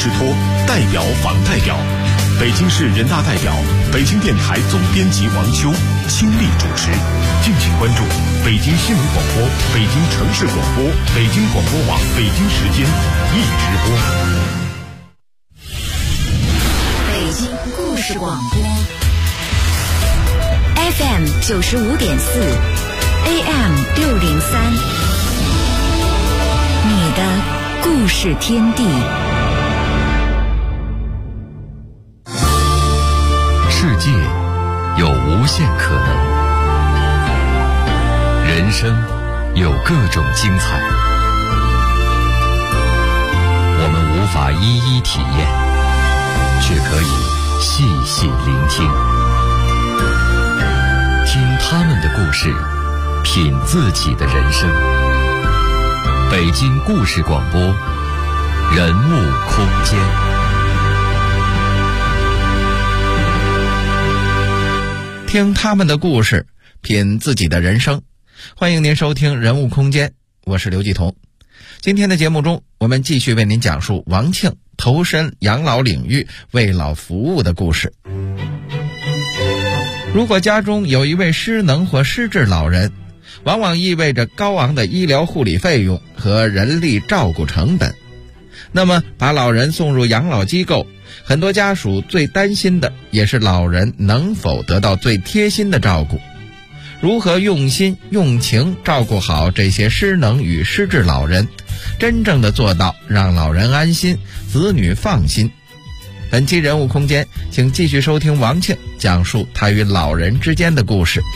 之托，代表访代表。北京市人大代表、北京电台总编辑王秋倾力主持。敬请关注北京新闻广播、北京城市广播、北京广播网北京时间一直播。 北京故事广播 FM 95.4 AM 603，你的故事天地。 世界有无限可能，人生有各种精彩，我们无法一一体验，却可以细细聆听，听他们的故事，品自己的人生。北京故事广播，人物空间。 听他们的故事，品自己的人生。欢迎您收听人物空间，我是刘继彤。今天的节目中，我们继续为您讲述王庆投身养老领域为老服务的故事。如果家中有一位失能或失智老人，往往意味着高昂的医疗护理费用和人力照顾成本。那么把老人送入养老机构，很多家属最担心的也是老人能否得到最贴心的照顾。如何用心用情照顾好这些失能与失智老人，真正的做到让老人安心，子女放心。本期人物空间，请继续收听王庆讲述他与老人之间的故事。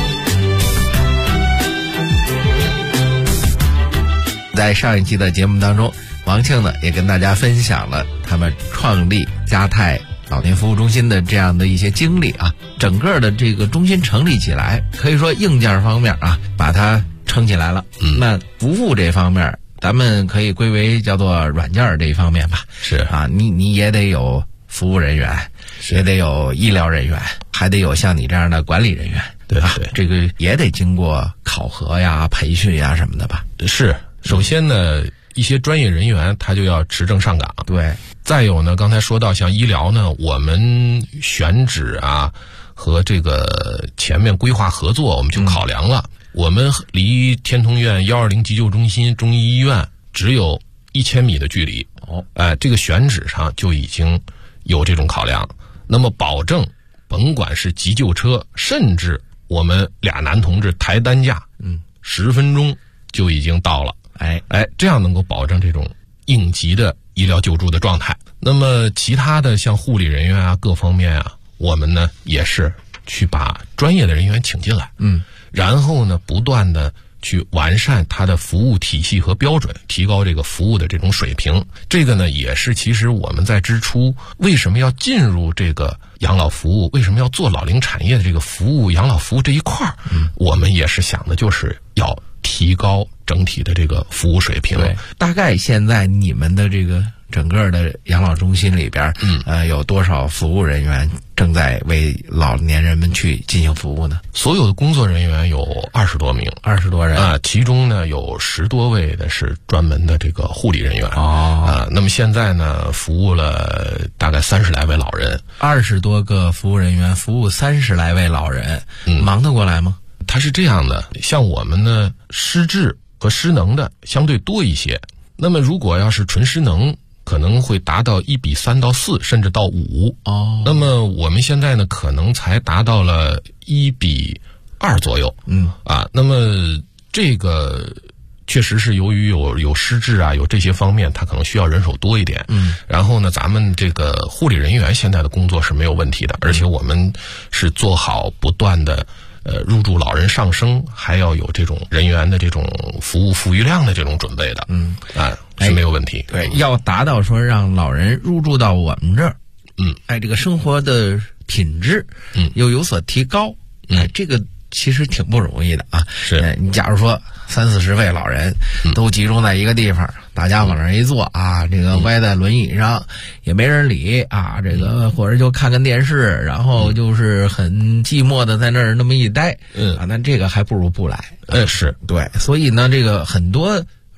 在上一期的节目当中，王庆呢也跟大家分享了他们创立嘉泰老年服务中心的这样的一些经历啊。整个的这个中心成立起来，可以说硬件方面啊把它撑起来了。那服务这方面咱们可以归为叫做软件这一方面吧。 是啊，你也得有服务人员，也得有医疗人员，还得有像你这样的管理人员。 对啊，这个也得经过考核呀、培训呀什么的吧。 是，首先呢，一些专业人员他就要持证上岗。 对， 再有呢，刚才说到像医疗呢，我们选址啊和这个前面规划合作，我们就考量了。我们离天通苑120急救中心中医医院只有1000米的距离。这个选址上就已经有这种考量。那么保证甭管是急救车，甚至我们俩男同志抬担架，10分钟就已经到了。这样能够保证这种应急的医疗救助的状态。那么其他的像护理人员啊，各方面啊，我们呢也是去把专业的人员请进来，然后呢不断的去完善它的服务体系和标准，提高这个服务的这种水平。这个呢也是其实我们在之初为什么要进入这个养老服务，为什么要做老龄产业的这个服务养老服务这一块，我们也是想的就是要提高整体的这个服务水平。 对，大概现在你们的这个整个的养老中心里边，有多少服务人员正在为老年人们去进行服务呢？ 所有的工作人员有20多名 ，20多人啊，其中呢有10多位的是专门的这个护理人员那么现在呢服务了大概30来位老人 ，20多个服务人员服务30来位老人，忙得过来吗？ 它是这样的，像我们呢失智和失能的相对多一些，那么如果要是纯失能，可能会达到1比3到4，甚至到5。那么我们现在呢可能才达到了1比2左右。那么这个确实是由于有失智啊，有这些方面，它可能需要人手多一点。然后呢，咱们这个护理人员现在的工作是没有问题的，而且我们是做好不断的入住老人上升，还要有这种人员的这种服务富裕量的这种准备的。是没有问题。 对，要达到说让老人入住到我们这儿，这个生活的品质又有所提高，这个其实挺不容易的啊。 是， 你假如说30-40位老人都集中在一个地方，大家往那儿一坐啊，这个歪在轮椅上也没人理啊，这个或者就看看电视，然后就是很寂寞的在那儿那么一待，那这个还不如不来。 是对，所以呢，这个很多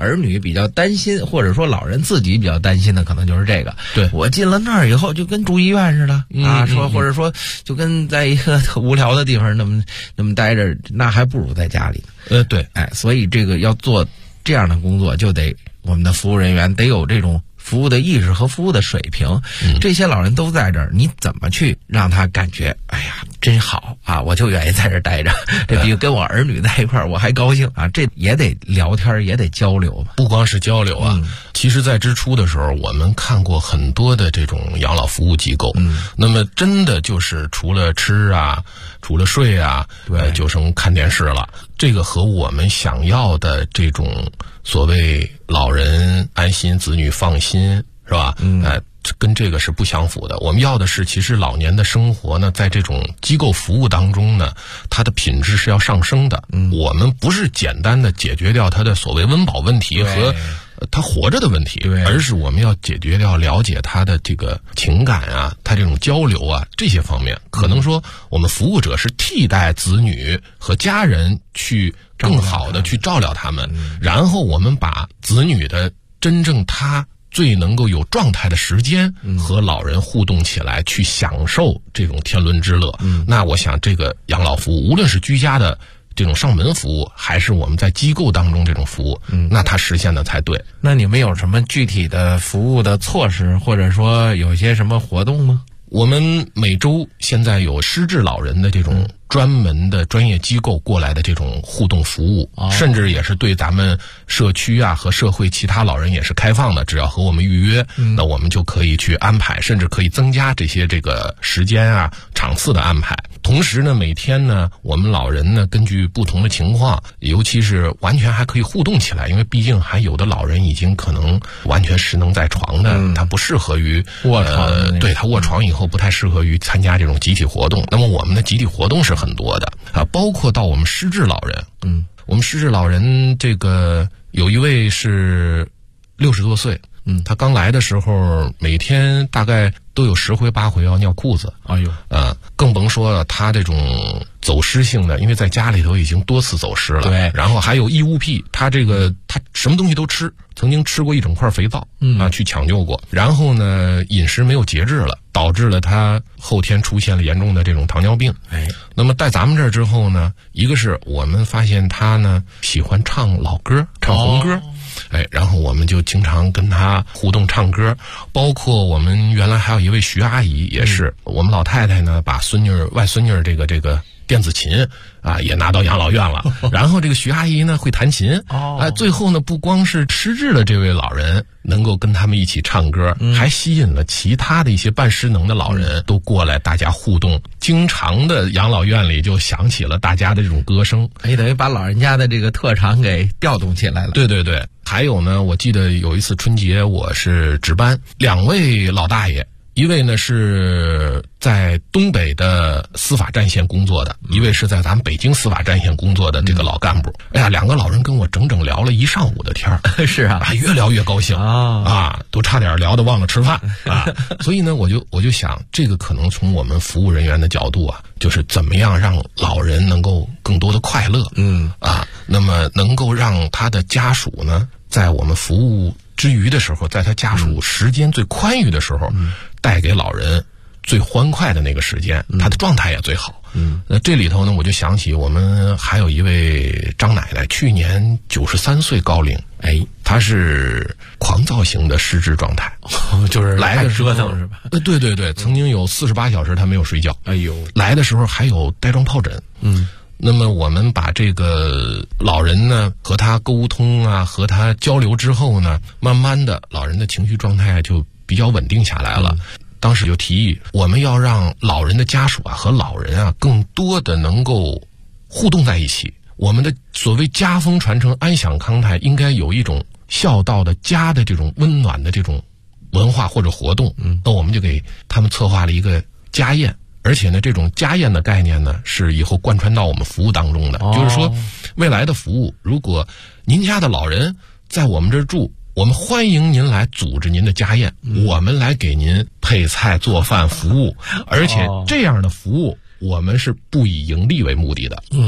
儿女比较担心，或者说老人自己比较担心的，可能就是这个。 对， 我进了那儿以后就跟住医院似的啊，说或者说就跟在一个特无聊的地方那么待着，那还不如在家里呢。 对， 所以这个要做这样的工作，就得我们的服务人员得有这种服务的意识和服务的水平。这些老人都在这儿，你怎么去让他感觉哎呀真好啊，我就愿意在这儿待着，这比跟我儿女在一块儿我还高兴啊。这也得聊天，也得交流。 不光是交流啊，其实在之初的时候我们看过很多的这种养老服务机构，那么真的就是除了吃啊，除了睡啊，就剩看电视了。这个和我们想要的这种所谓老人安心子女放心，是吧？跟这个是不相符的。我们要的是，其实老年的生活呢，在这种机构服务当中呢，它的品质是要上升的。我们不是简单的解决掉他的所谓温饱问题和他活着的问题，而是我们要解决掉了解他的这个情感啊，他这种交流啊，这些方面。可能说我们服务者是替代子女和家人去更好的去照料他们，然后我们把子女的真正他最能够有状态的时间和老人互动起来，去享受这种天伦之乐。那我想这个养老服务，无论是居家的这种上门服务，还是我们在机构当中这种服务，那它实现的才对。 那你们有什么具体的服务的措施，或者说有些什么活动吗？ 我们每周现在有失智老人的这种专门的专业机构过来的这种互动服务，甚至也是对咱们社区啊和社会其他老人也是开放的，只要和我们预约，那我们就可以去安排，甚至可以增加这些这个时间啊场次的安排。同时呢，每天呢我们老人呢根据不同的情况，尤其是完全还可以互动起来，因为毕竟还有的老人已经可能完全失能在床的，他不适合于卧床， 对，他卧床以后不太适合于参加这种集体活动。那么我们的集体活动是很多的啊，包括到我们失智老人，我们失智老人这个有一位是60多岁，他刚来的时候每天大概都有10回8回要尿裤子，更甭说了他这种走失性的，因为在家里头已经多次走失了， 对， 然后还有异物癖，他什么东西都吃，曾经吃过一整块肥皂，去抢救过，然后呢饮食没有节制了，导致了他后天出现了严重的这种糖尿病。那么在咱们这儿之后呢，一个是我们发现他呢喜欢唱老歌，唱红歌，然后我们就经常跟他互动唱歌，包括我们原来还有一位徐阿姨，也是我们老太太呢把外孙女这个电子琴啊也拿到养老院了，然后这个徐阿姨呢会弹琴，最后呢不光是失智的这位老人能够跟他们一起唱歌，还吸引了其他的一些半失能的老人都过来，大家互动，经常的养老院里就响起了大家的这种歌声， 等于把老人家的这个特长给调动起来了。 对对对。还有呢，我记得有一次春节我是值班，2位老大爷，一位呢是在东北的司法战线工作的，一位是在咱们北京司法战线工作的这个老干部。2个老人跟我整整聊了1上午的天儿， 是啊， 越聊越高兴都差点聊得忘了吃饭啊。所以呢，我就想，这个可能从我们服务人员的角度啊，就是怎么样让老人能够更多的快乐，那么能够让他的家属呢，在我们服务之余的时候，在他家属时间最宽裕的时候，带给老人最欢快的那个时间，他的状态也最好。那这里头呢，我就想起我们还有一位张奶奶，去年93岁高龄，她是狂躁型的失智状态， 就是来的时候折腾是吧？ 对对对，曾经有48小时她没有睡觉。来的时候还有带状疱疹。那么我们把这个老人呢和他沟通啊，和他交流之后呢，慢慢的老人的情绪状态就比较稳定下来了。当时就提议，我们要让老人的家属啊和老人啊更多的能够互动在一起。我们的所谓家风传承、安享康泰，应该有一种孝道的家的这种温暖的这种文化或者活动。那我们就给他们策划了一个家宴。而且呢，这种家宴的概念呢，是以后贯穿到我们服务当中的。就是说，未来的服务，如果您家的老人在我们这儿住，我们欢迎您来组织您的家宴，我们来给您配菜做饭服务，而且这样的服务我们是不以盈利为目的的。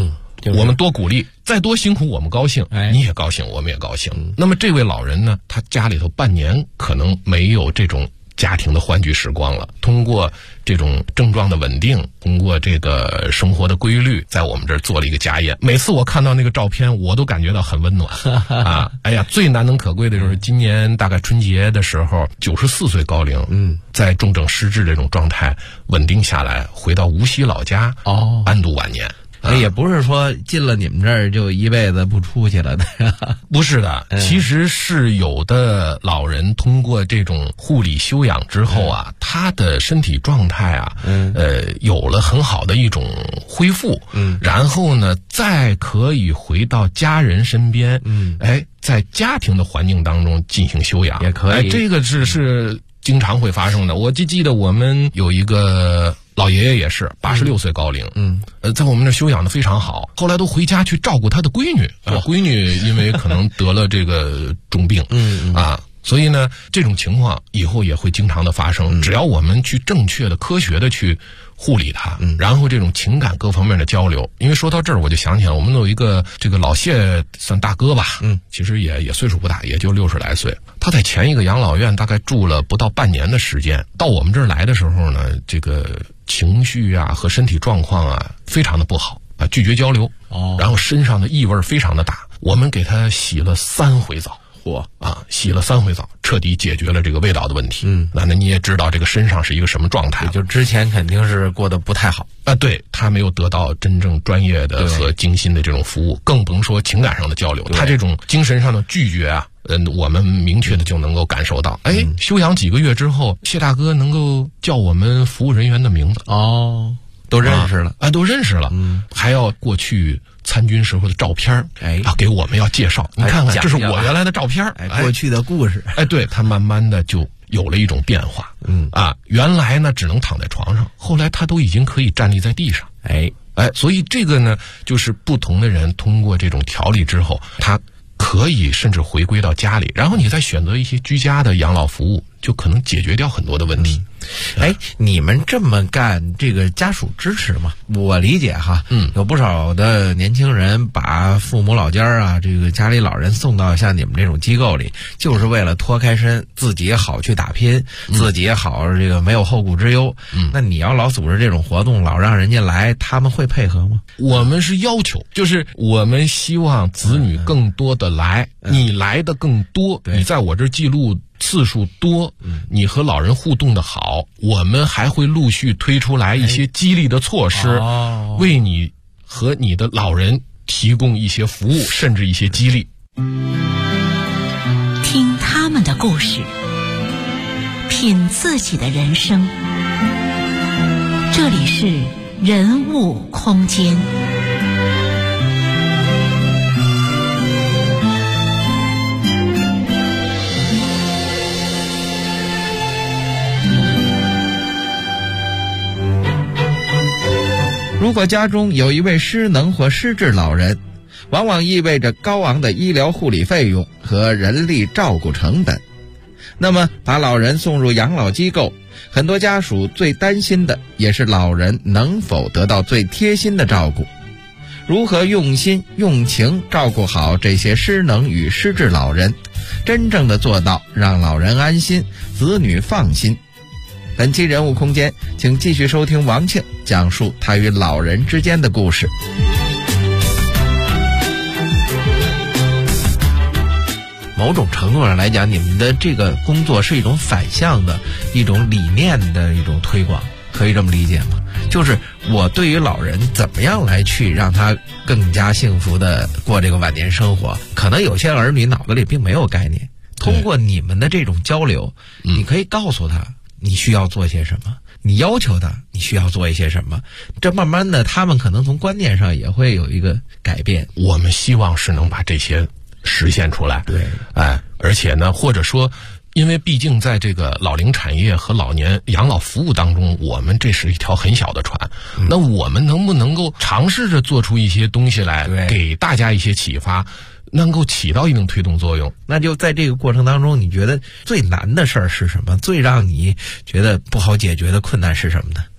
我们多鼓励，再多辛苦我们高兴，你也高兴，我们也高兴。那么这位老人呢，他家里头半年可能没有这种家庭的欢聚时光了，通过这种症状的稳定，通过这个生活的规律，在我们这儿做了一个家宴。每次我看到那个照片，我都感觉到很温暖啊！哎呀，最难能可贵的就是今年大概春节的时候，94岁高龄，在重症失智这种状态稳定下来，回到无锡老家安度晚年。 也不是说进了你们这儿就一辈子不出去了的， 不是的，其实是有的老人通过这种护理休养之后啊，他的身体状态啊，有了很好的一种恢复，然后呢，再可以回到家人身边，在家庭的环境当中进行休养， 也可以， 这个是经常会发生的。我记得我们有一个老爷爷也是86岁高龄，在我们这休养的非常好，后来都回家去照顾他的闺女，闺女因为可能得了这个重病，所以呢，这种情况以后也会经常的发生。只要我们去正确的、科学的去护理他，然后这种情感各方面的交流。因为说到这儿，我就想起来，我们有一个这个老谢算大哥吧，其实也岁数不大，也就60来岁。他在前一个养老院大概住了不到半年的时间，到我们这儿来的时候呢，这个情绪啊和身体状况啊非常的不好啊，拒绝交流，然后身上的异味非常的大。我们给他洗了3回澡。洗了3回澡，彻底解决了这个味道的问题。那你也知道这个身上是一个什么状态， 就之前肯定是过得不太好啊。对，他没有得到真正专业的和精心的这种服务，更甭说情感上的交流。他这种精神上的拒绝啊，我们明确的就能够感受到。休养几个月之后，谢大哥能够叫我们服务人员的名字都认识了都认识了，还要过去参军时候的照片，给我们要介绍，你看看，这是我原来的照片， 过去的故事， 对，他慢慢的就有了一种变化，原来呢只能躺在床上，后来他都已经可以站立在地上，所以这个呢，就是不同的人通过这种调理之后，他可以甚至回归到家里，然后你再选择一些居家的养老服务，就可能解决掉很多的问题。 你们这么干，这个家属支持吗？我理解哈，有不少的年轻人把父母老家啊，这个家里老人送到像你们这种机构里，就是为了脱开身，自己也好去打拼，自己也好这个没有后顾之忧。那你要老组织这种活动，老让人家来，他们会配合吗？ 我们是要求，就是我们希望子女更多的来，你来的更多，你在我这记录次数多，你和老人互动的好，我们还会陆续推出来一些激励的措施，为你和你的老人提供一些服务，甚至一些激励。 听他们的故事，品自己的人生。这里是人物空间。 如果家中有一位失能或失智老人，往往意味着高昂的医疗护理费用和人力照顾成本。那么把老人送入养老机构，很多家属最担心的也是老人能否得到最贴心的照顾。如何用心用情照顾好这些失能与失智老人，真正的做到让老人安心，子女放心。本期人物空间，请继续收听王庆讲述他与老人之间的故事。某种程度上来讲，你们的这个工作是一种反向的一种理念的一种推广，可以这么理解吗？就是我对于老人怎么样来去让他更加幸福的过这个晚年生活，可能有些儿女脑子里并没有概念，通过你们的这种交流，你可以告诉他你需要做些什么，你要求他你需要做一些什么，这慢慢的他们可能从观念上也会有一个改变。 我们希望是能把这些实现出来， 对， 而且呢，或者说因为毕竟在这个老龄产业和老年养老服务当中，我们这是一条很小的船，那我们能不能够尝试着做出一些东西来，给大家一些启发，能够起到一定推动作用？ 那就在这个过程当中，你觉得最难的事儿是什么？最让你觉得不好解决的困难是什么呢？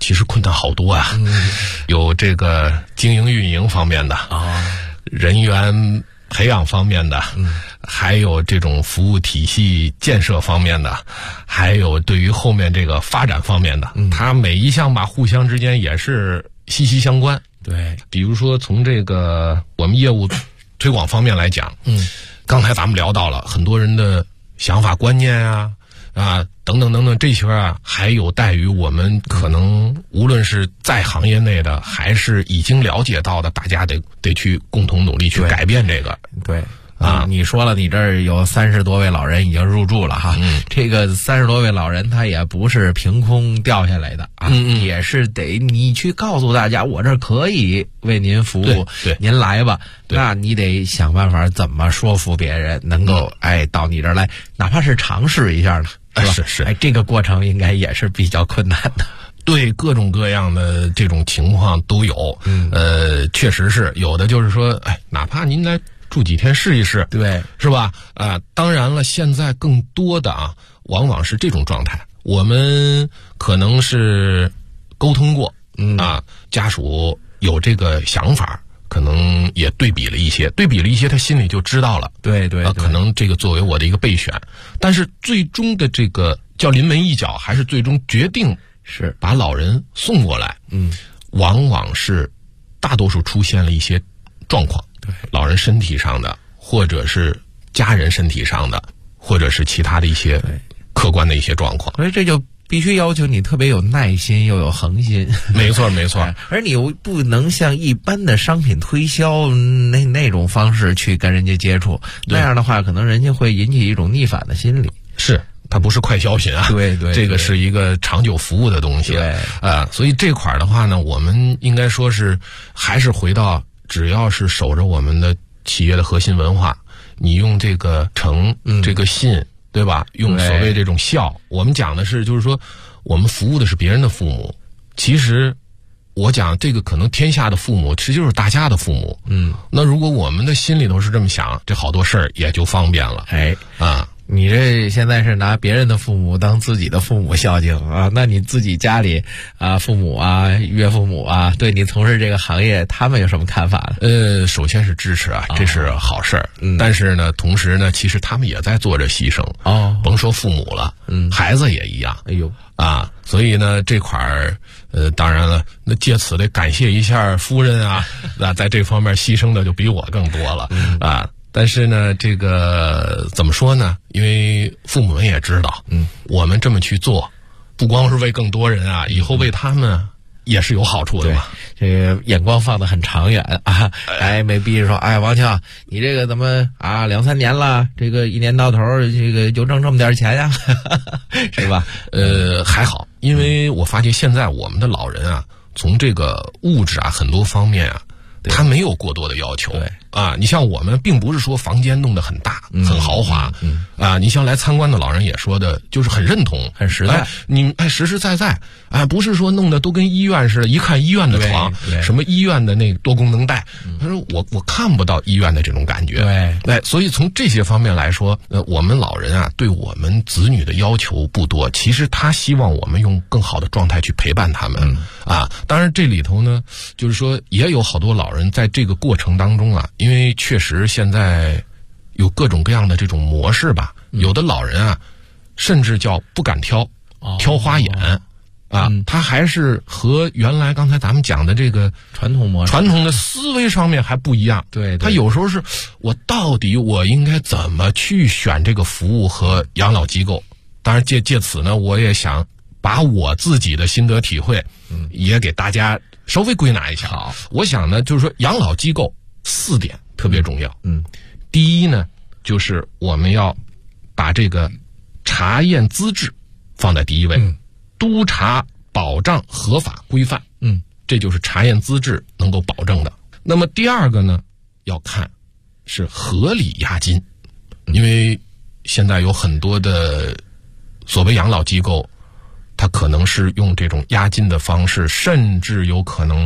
其实困难好多啊，有这个经营运营方面的人员培养方面的，还有这种服务体系建设方面的，还有对于后面这个发展方面的，它每一项吧互相之间也是息息相关。 对， 比如说从这个我们业务推广方面来讲，刚才咱们聊到了很多人的想法观念等等等等这些还有待于我们可能无论是在行业内的还是已经了解到的，大家得去共同努力去改变这个。 对你说了，你这儿有30多位老人已经入住了哈，这个30多位老人他也不是凭空掉下来的也是得你去告诉大家，我这儿可以为您服务， 对， 您来吧。那你得想办法怎么说服别人能够到你这儿来，哪怕是尝试一下呢，是吧？ 是这个过程应该也是比较困难的。 对，各种各样的这种情况都有，确实是有的，就是说，哪怕您来住几天试一试， 对， 是吧？当然了，现在更多的往往是这种状态，我们可能是沟通过，家属有这个想法，可能也对比了一些，他心里就知道了， 对， 可能这个作为我的一个备选，但是最终的这个叫临门一脚，还是最终决定是把老人送过来，往往是大多数出现了一些状况。对，老人身体上的，或者是家人身体上的，或者是其他的一些客观的一些状况， 所以这就必须要求你特别有耐心又有恒心。 没错而你又不能像一般的商品推销那种方式去跟人家接触，那样的话可能人家会引起一种逆反的心理。 是，它不是快消品啊， 对， 这个是一个长久服务的东西。 对， 所以这块的话呢，我们应该说是还是回到，只要是守着我们的企业的核心文化，你用这个诚，这个信，对吧？用所谓这种孝，我们讲的是，就是说，我们服务的是别人的父母。其实，我讲这个可能天下的父母，其实就是大家的父母。那如果我们的心里头是这么想，这好多事儿也就方便了。 你这现在是拿别人的父母当自己的父母孝敬那你自己家里父母岳父母对你从事这个行业，他们有什么看法呢？ 首先是支持这是好事儿。但是呢，同时呢，其实他们也在做着牺牲。甭说父母了，孩子也一样。所以呢，这块儿当然了，那借此得感谢一下夫人在这方面牺牲的就比我更多了但是呢，这个怎么说呢？因为父母们也知道，我们这么去做，不光是为更多人以后为他们也是有好处的嘛。 这个眼光放得很长远没必说，王强，你这个怎么2-3年了，这个一年到头这个就挣这么点钱呀，是吧？ 还好，因为我发现现在我们的老人从这个物质很多方面他没有过多的要求。你像我们并不是说房间弄得很大很豪华你像来参观的老人也说的就是很认同很实在， 你实实在在不是说弄得都跟医院似的，一看医院的床什么医院的那多功能带，他说我看不到医院的这种感觉。所以从这些方面来说我们老人对我们子女的要求不多，其实他希望我们用更好的状态去陪伴他们当然这里头呢，就是说也有好多老人在这个过程当中因为确实现在有各种各样的这种模式吧，有的老人甚至叫不敢挑花眼他还是和原来刚才咱们讲的这个传统模式、 传统的思维上面还不一样。 对， 他有时候是我到底我应该怎么去选这个服务和养老机构？当然借此呢，我也想把我自己的心得体会也给大家稍微归纳一下。 好， 我想呢，就是说养老机构4点特别重要。第一呢，就是我们要把这个查验资质放在第一位，督查保障合法规范。这就是查验资质能够保证的。那么第二个呢，要看是合理押金，因为现在有很多的所谓养老机构，它可能是用这种押金的方式，甚至有可能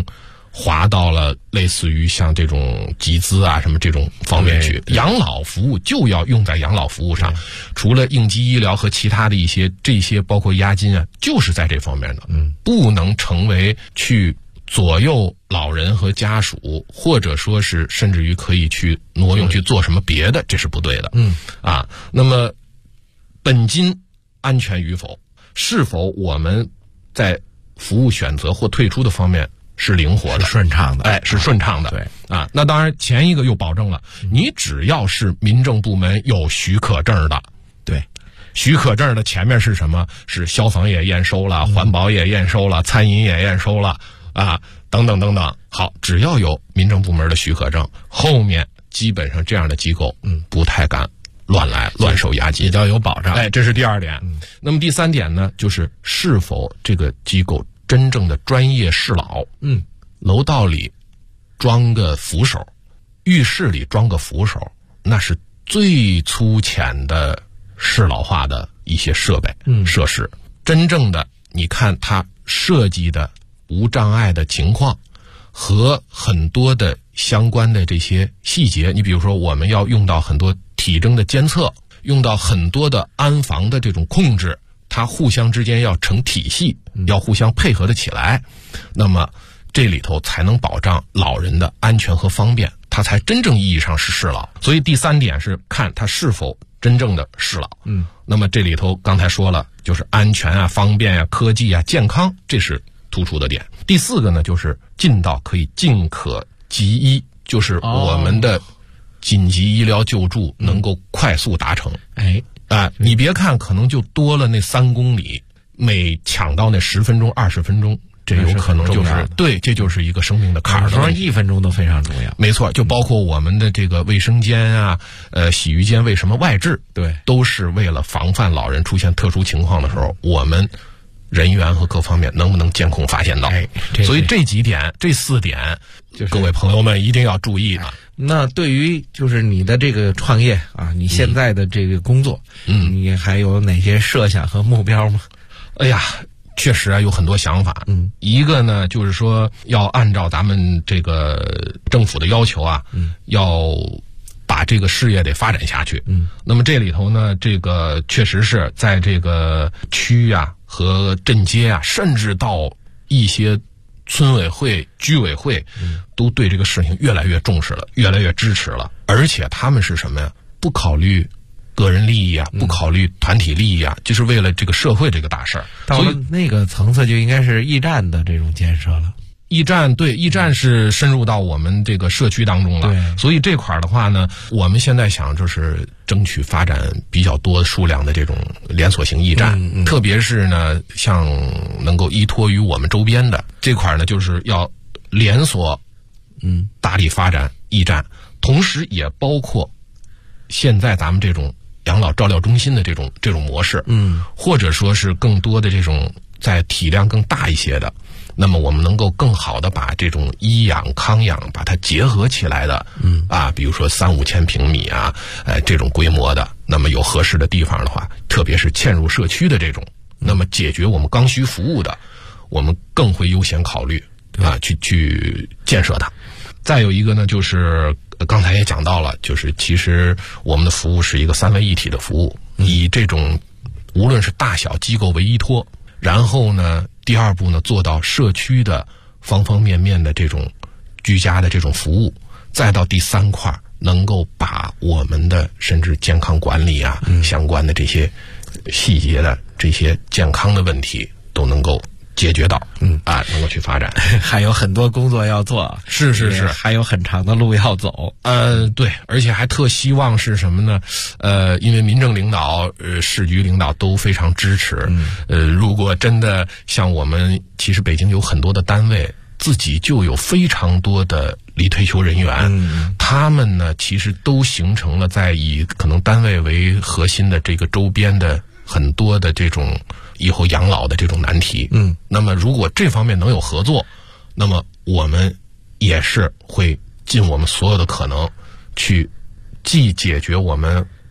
划到了类似于像这种集资啊什么这种方面去。养老服务就要用在养老服务上，除了应急医疗和其他的一些这些包括押金啊，就是在这方面的，不能成为去左右老人和家属，或者说是甚至于可以去挪用去做什么别的，这是不对的。那么本金安全与否，是否我们在服务选择或退出的方面是灵活的、 是顺畅的， 是顺畅的。 对那当然前一个又保证了，你只要是民政部门有许可证的， 对， 许可证的前面是什么？是消防也验收了，环保也验收了，餐饮也验收了等等等等。好，只要有民政部门的许可证，后面基本上这样的机构不太敢乱收押金， 比较有保障。 这是第二点。那么第三点呢，就是是否这个机构真正的专业侍老。楼道里装个扶手，浴室里装个扶手，那是最粗浅的适老化的一些设备设施。真正的你看它设计的无障碍的情况和很多的相关的这些细节，你比如说我们要用到很多体征的监测，用到很多的安防的这种控制，它互相之间要成体系，要互相配合的起来，那么这里头才能保障老人的安全和方便，它才真正意义上是适老。所以第三点是看它是否真正的适老。那么这里头刚才说了，就是安全啊、方便啊、科技啊、健康，这是突出的点。第四个呢，就是尽到可以尽可急医，就是我们的紧急医疗救助能够快速达成。你别看可能就多了那3公里，每抢到那10分钟、20分钟，这有可能就是对，这就是一个生命的坎儿。 说1分钟都非常重要。 没错，就包括我们的这个卫生间啊、洗浴间为什么外置， 对， 都是为了防范老人出现特殊情况的时候，我们人员和各方面能不能监控发现到。所以这几点、这4点，就是各位朋友们一定要注意啊。 那对于就是你的这个创业啊，你现在的这个工作，你还有哪些设想和目标吗？ 确实啊，有很多想法。一个呢，就是说要按照咱们这个政府的要求啊，要把这个事业得发展下去。那么这里头呢，这个确实是在这个区啊和镇街啊，甚至到一些村委会、居委会，都对这个事情越来越重视了，越来越支持了。而且他们是什么呀？不考虑个人利益啊，不考虑团体利益啊，就是为了这个社会这个大事儿。 到了那个层次，就应该是驿站的这种建设了。 驿站是深入到我们这个社区当中了。 对， 所以这块儿的话呢，我们现在想就是争取发展比较多数量的这种连锁型驿站，特别是呢，像能够依托于我们周边的这块呢，就是要连锁，大力发展驿站，同时也包括现在咱们这种养老照料中心的这种模式，或者说是更多的这种在体量更大一些的。那么我们能够更好的把这种医养康养把它结合起来的，比如说3-5千平米啊，这种规模的，那么有合适的地方的话，特别是嵌入社区的这种，那么解决我们刚需服务的，我们更会优先考虑去建设它。再有一个呢，就是刚才也讲到了，就是其实我们的服务是一个3位一体的服务，以这种无论是大小机构为依托，然后呢，第二步呢，做到社区的方方面面的这种居家的这种服务，再到第3块，能够把我们的甚至健康管理啊，相关的这些细节的这些健康的问题都能够解决到，能够去发展。 还有很多工作要做， 是， 还有很长的路要走。 对，而且还特希望是什么呢？因为民政领导、市局领导都非常支持。如果真的像我们，其实北京有很多的单位自己就有非常多的离退休人员，他们呢其实都形成了在以可能单位为核心的这个周边的很多的这种以后养老的这种难题。那么如果这方面能有合作，那么我们也是会尽我们所有的可能去既解决我们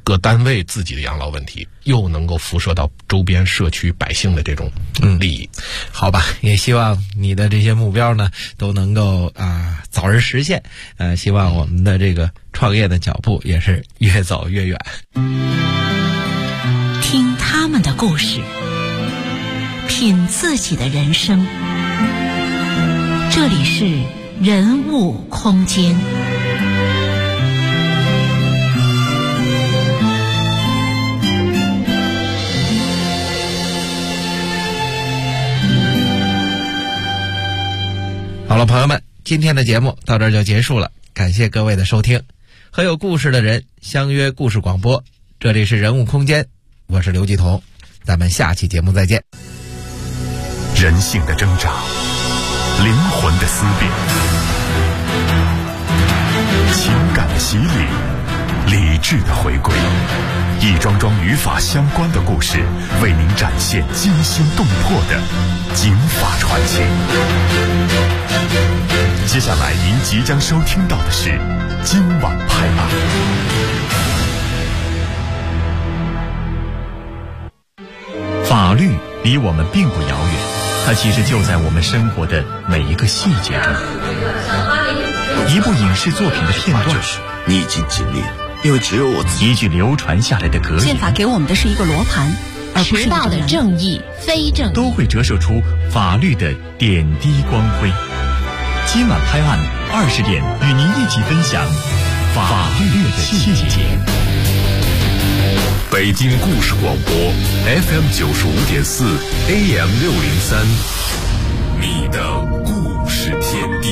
各单位自己的养老问题，又能够辐射到周边社区百姓的这种利益。 好吧，也希望你的这些目标呢都能够早日实现。希望我们的这个创业的脚步也是越走越远。 听他们的故事，品自己的人生。这里是人物空间。 好了，朋友们，今天的节目到这儿就结束了，感谢各位的收听。和有故事的人相约故事广播，这里是人物空间，我是刘继彤，咱们下期节目再见。 人性的挣扎，灵魂的思辨，情感的洗礼，理智的回归，一桩桩与法相关的故事，为您展现惊心动魄的警法传奇。接下来您即将收听到的是今晚拍案。法律离我们并不遥远，它其实就在我们生活的每一个细节中。一部影视作品的片段， 你已经尽力了，因为只有我自己。 一句流传下来的格言， 宪法给我们的是一个罗盘，而不是迟到的正义、非正义， 都会折射出法律的点滴光辉。今晚拍案20点，与您一起分享法律的细节。北京故事广播 FM 95.4 AM 603，你的故事天地。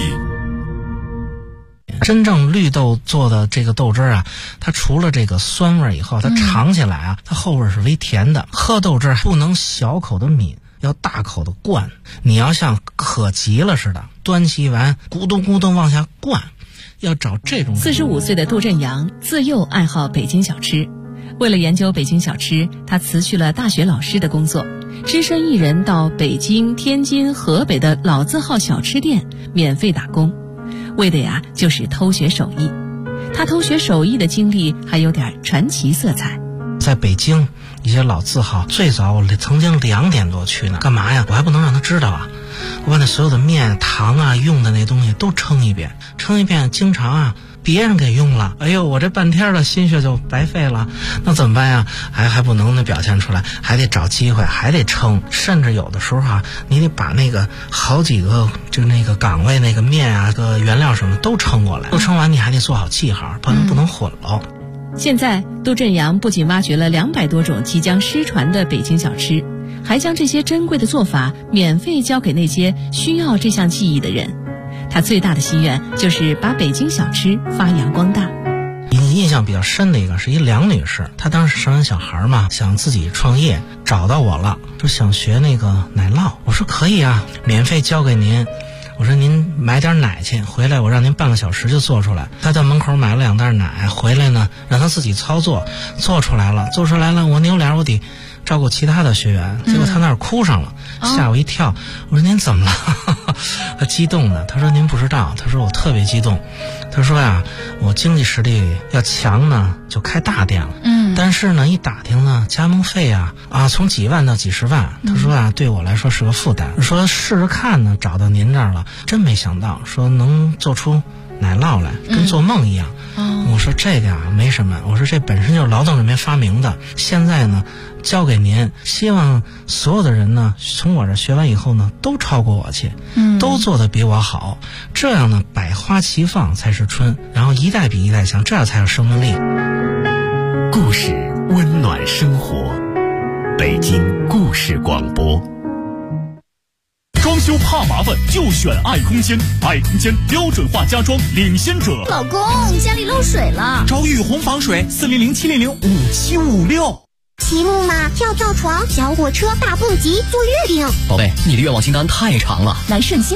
真正绿豆做的这个豆汁啊，它除了这个酸味以后，它尝起来啊，它后味是微甜的。喝豆汁不能小口的抿，要大口的灌。你要像渴急了似的，端起碗咕咚咕咚往下灌，要找这种。 45岁的杜振阳自幼爱好北京小吃，为了研究北京小吃，他辞去了大学老师的工作，只身一人到北京、天津、河北的老字号小吃店免费打工。为的呀，就是偷学手艺。他偷学手艺的经历还有点传奇色彩。 在北京一些老字号，最早我曾经2点多去呢，干嘛呀？我还不能让他知道啊！我把那所有的面、糖啊、用的那东西都称一遍，经常啊别人给用了，哎呦，我这半天的心血就白费了，那怎么办呀？还不能表现出来，还得找机会，还得称，甚至有的时候啊，你得把那个好几个就那个岗位那个面啊、个原料什么都称过来，都称完你还得做好记号，不能混了。 现在杜振阳不仅挖掘了200多种即将失传的北京小吃，还将这些珍贵的做法免费教给那些需要这项技艺的人。他最大的心愿就是把北京小吃发扬光大。 印象比较深的一个是一梁女士，她当时生完小孩嘛，想自己创业，找到我了，说想学那个奶酪。我说可以啊，免费教给您。我说您买点奶去，回来我让您半个小时就做出来。他到门口买了2袋奶，回来呢让他自己操作，做出来了，我扭脸我得照顾其他的学员，结果他那儿哭上了，吓我一跳。我说您怎么了？他激动的，他说您不知道，他说我特别激动，他说呀，我经济实力要强呢就开大店了，但是呢一打听呢加盟费啊从几万到几十万，他说啊对我来说是个负担，说试着看呢找到您这儿了，真没想到说能做出奶酪来，跟做梦一样。我说这个没什么，我说这本身就是劳动人民发明的，现在呢交给您，希望所有的人呢从我这学完以后呢都超过我去，都做得比我好，这样呢百花齐放才是春，然后一代比一代强，这样才有生命力。 故事温暖生活，北京故事广播。装修怕麻烦就选爱空间，爱空间标准化家装领先者。 老公，家里漏水了， 找雨虹防水，400-700-5756。 骑木马、跳灶床、小火车、大蹦极、坐月饼。 宝贝，你的愿望清单太长了。 来顺心